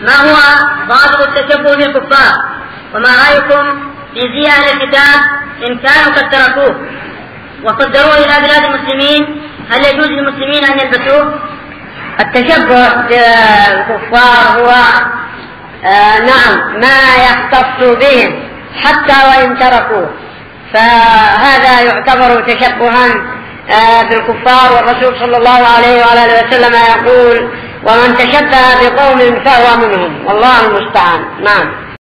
ما هو ضابط التشبه بالكفار؟ وما رأيكم في زي أهل الكتاب إن كانوا قد تركوه وصدروه إلى بلاد المسلمين، هل يجوز للمسلمين أن يلبسوه؟ التشبه بالكفار هو نعم ما يختص بهم حتى وإن تركوه، فهذا يعتبر تشبها بالكفار. والرسول صلى الله عليه وعلى آله وسلم يقول: ومن تشبه بقوم فهو منهم، والله المستعان. نعم.